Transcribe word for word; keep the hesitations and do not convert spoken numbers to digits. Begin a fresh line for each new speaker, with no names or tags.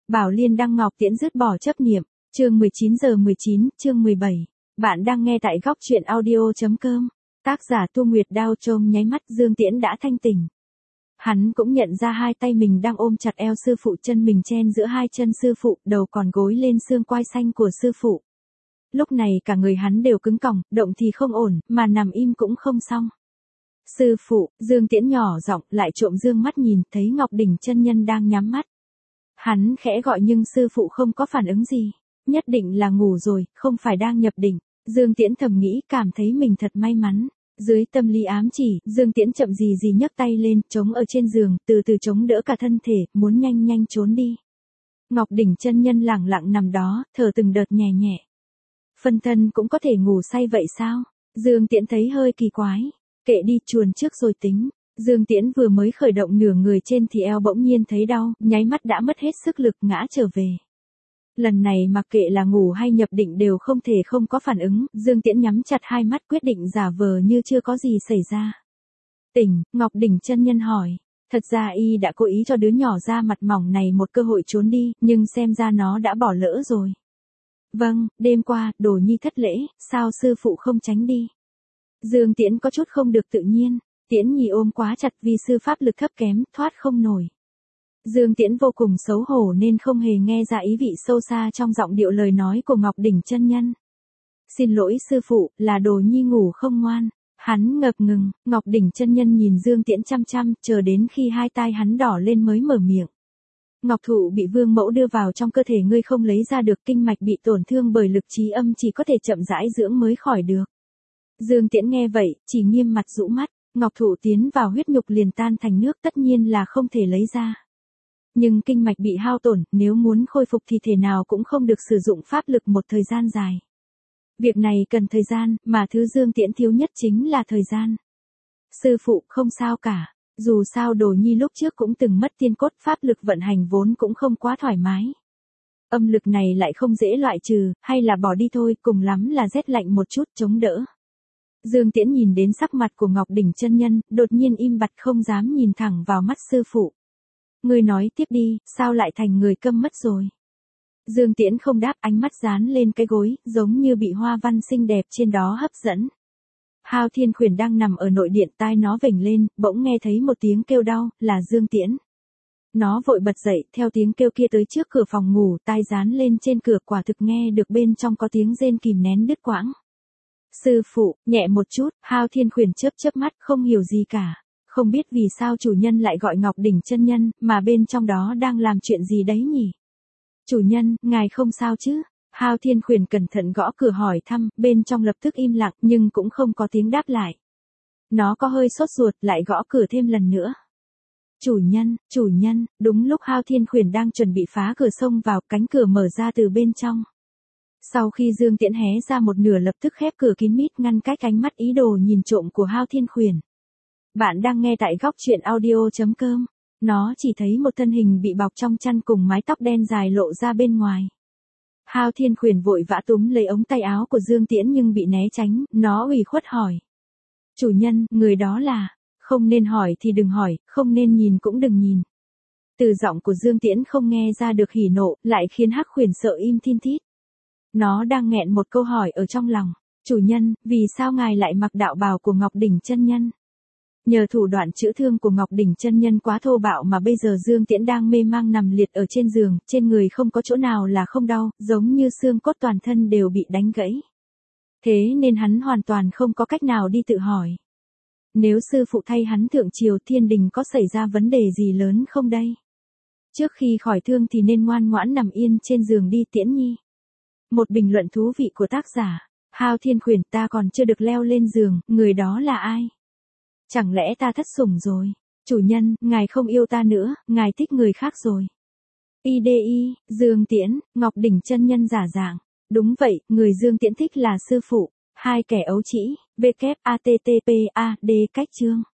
Bảo Liên đăng Ngọc Tiễn dứt bỏ chấp niệm, chương mười chín giờ mười chín, chương mười bảy. Bạn đang nghe tại góc truyện audio.com. Tác giả Tu Nguyệt Đao Trôm nháy mắt Dương Tiễn đã thanh tỉnh. Hắn cũng nhận ra hai tay mình đang ôm chặt eo sư phụ, chân mình chen giữa hai chân sư phụ, đầu còn gối lên xương quai xanh của sư phụ. Lúc này cả người hắn đều cứng còng, động thì không ổn, mà nằm im cũng không xong. Sư phụ, Dương Tiễn nhỏ giọng lại trộm dương mắt nhìn, thấy Ngọc Đỉnh chân nhân đang nhắm mắt. Hắn khẽ gọi nhưng sư phụ không có phản ứng gì, nhất định là ngủ rồi, không phải đang nhập định. Dương Tiễn thầm nghĩ, cảm thấy mình thật may mắn. Dưới tâm lý ám chỉ, Dương Tiễn chậm gì gì nhấc tay lên, chống ở trên giường, từ từ chống đỡ cả thân thể, muốn nhanh nhanh trốn đi. Ngọc Đỉnh chân nhân lẳng lặng nằm đó, thở từng đợt nhẹ nhẹ. Phân thân cũng có thể ngủ say vậy sao? Dương Tiễn thấy hơi kỳ quái. Kệ đi, chuồn trước rồi tính. Dương Tiễn vừa mới khởi động nửa người trên thì eo bỗng nhiên thấy đau, nháy mắt đã mất hết sức lực ngã trở về. Lần này mặc kệ là ngủ hay nhập định đều không thể không có phản ứng, Dương Tiễn nhắm chặt hai mắt quyết định giả vờ như chưa có gì xảy ra. Tỉnh, Ngọc Đỉnh chân nhân hỏi. Thật ra y đã cố ý cho đứa nhỏ da mặt mỏng này một cơ hội trốn đi, nhưng xem ra nó đã bỏ lỡ rồi. Vâng, đêm qua, Đồ Nhi thất lễ, sao sư phụ không tránh đi? Dương Tiễn có chút không được tự nhiên, Tiễn Nhi ôm quá chặt vì sư pháp lực thấp kém, thoát không nổi. Dương Tiễn vô cùng xấu hổ nên không hề nghe ra ý vị sâu xa trong giọng điệu lời nói của Ngọc Đỉnh chân nhân. Xin lỗi sư phụ, là Đồ Nhi ngủ không ngoan. Hắn ngập ngừng, Ngọc Đỉnh chân nhân nhìn Dương Tiễn chăm chăm, chờ đến khi hai tai hắn đỏ lên mới mở miệng. Ngọc thụ bị vương mẫu đưa vào trong cơ thể ngươi không lấy ra được, kinh mạch bị tổn thương bởi lực trí âm chỉ có thể chậm rãi dưỡng mới khỏi được. Dương Tiễn nghe vậy, chỉ nghiêm mặt rũ mắt, Ngọc thụ tiến vào huyết nhục liền tan thành nước, tất nhiên là không thể lấy ra. Nhưng kinh mạch bị hao tổn, nếu muốn khôi phục thì thể nào cũng không được sử dụng pháp lực một thời gian dài. Việc này cần thời gian, mà thứ Dương Tiễn thiếu nhất chính là thời gian. Sư phụ, không sao cả, dù sao Đồ Nhi lúc trước cũng từng mất tiên cốt, pháp lực vận hành vốn cũng không quá thoải mái. Âm lực này lại không dễ loại trừ, hay là bỏ đi thôi, cùng lắm là rét lạnh một chút chống đỡ. Dương Tiễn nhìn đến sắc mặt của Ngọc Đỉnh chân nhân, đột nhiên im bặt không dám nhìn thẳng vào mắt sư phụ. Ngươi nói tiếp đi, sao lại thành người câm mất rồi? Dương Tiễn không đáp, ánh mắt dán lên cái gối, giống như bị hoa văn xinh đẹp trên đó hấp dẫn. Hao Thiên Khuyển đang nằm ở nội điện, tai nó vểnh lên, bỗng nghe thấy một tiếng kêu đau, là Dương Tiễn. Nó vội bật dậy, theo tiếng kêu kia tới trước cửa phòng ngủ, tai dán lên trên cửa, quả thực nghe được bên trong có tiếng rên kìm nén đứt quãng. Sư phụ, nhẹ một chút, Hao Thiên Khuyển chớp chớp mắt, không hiểu gì cả. Không biết vì sao chủ nhân lại gọi Ngọc Đỉnh chân nhân, mà bên trong đó đang làm chuyện gì đấy nhỉ? Chủ nhân, ngài không sao chứ? Hao Thiên Khuyển cẩn thận gõ cửa hỏi thăm, bên trong lập tức im lặng nhưng cũng không có tiếng đáp lại. Nó có hơi sốt ruột, lại gõ cửa thêm lần nữa. Chủ nhân, chủ nhân, đúng lúc Hao Thiên Khuyển đang chuẩn bị phá cửa xông vào, cánh cửa mở ra từ bên trong. Sau khi Dương Tiễn hé ra một nửa lập tức khép cửa kín mít, ngăn cách ánh mắt ý đồ nhìn trộm của Hao Thiên Khuyển. Bạn đang nghe tại góc truyện audio.com. Nó chỉ thấy một thân hình bị bọc trong chăn cùng mái tóc đen dài lộ ra bên ngoài. Hao Thiên Khuyển vội vã túm lấy ống tay áo của Dương Tiễn nhưng bị né tránh, nó ủy khuất hỏi. Chủ nhân, người đó là, không nên hỏi thì đừng hỏi, không nên nhìn cũng đừng nhìn. Từ giọng của Dương Tiễn không nghe ra được hỉ nộ, lại khiến Hắc Khuyển sợ im thin thít. Nó đang nghẹn một câu hỏi ở trong lòng. Chủ nhân, vì sao ngài lại mặc đạo bào của Ngọc Đỉnh chân nhân? Nhờ thủ đoạn chữa thương của Ngọc Đỉnh chân nhân quá thô bạo mà bây giờ Dương Tiễn đang mê mang nằm liệt ở trên giường, trên người không có chỗ nào là không đau, giống như xương cốt toàn thân đều bị đánh gãy. Thế nên hắn hoàn toàn không có cách nào đi tự hỏi. Nếu sư phụ thay hắn thượng triều thiên đình có xảy ra vấn đề gì lớn không đây? Trước khi khỏi thương thì nên ngoan ngoãn nằm yên trên giường đi Tiễn Nhi. Một bình luận thú vị của tác giả. Hao Thiên Khuyển, ta còn chưa được leo lên giường, người đó là ai? Chẳng lẽ ta thất sủng rồi? Chủ nhân, ngài không yêu ta nữa, ngài thích người khác rồi. i đê i, Dương Tiễn, Ngọc Đỉnh chân nhân giả dạng. Đúng vậy, người Dương Tiễn thích là sư phụ. Hai kẻ ấu trĩ, vê kép a tê tê pê a đê cách chương.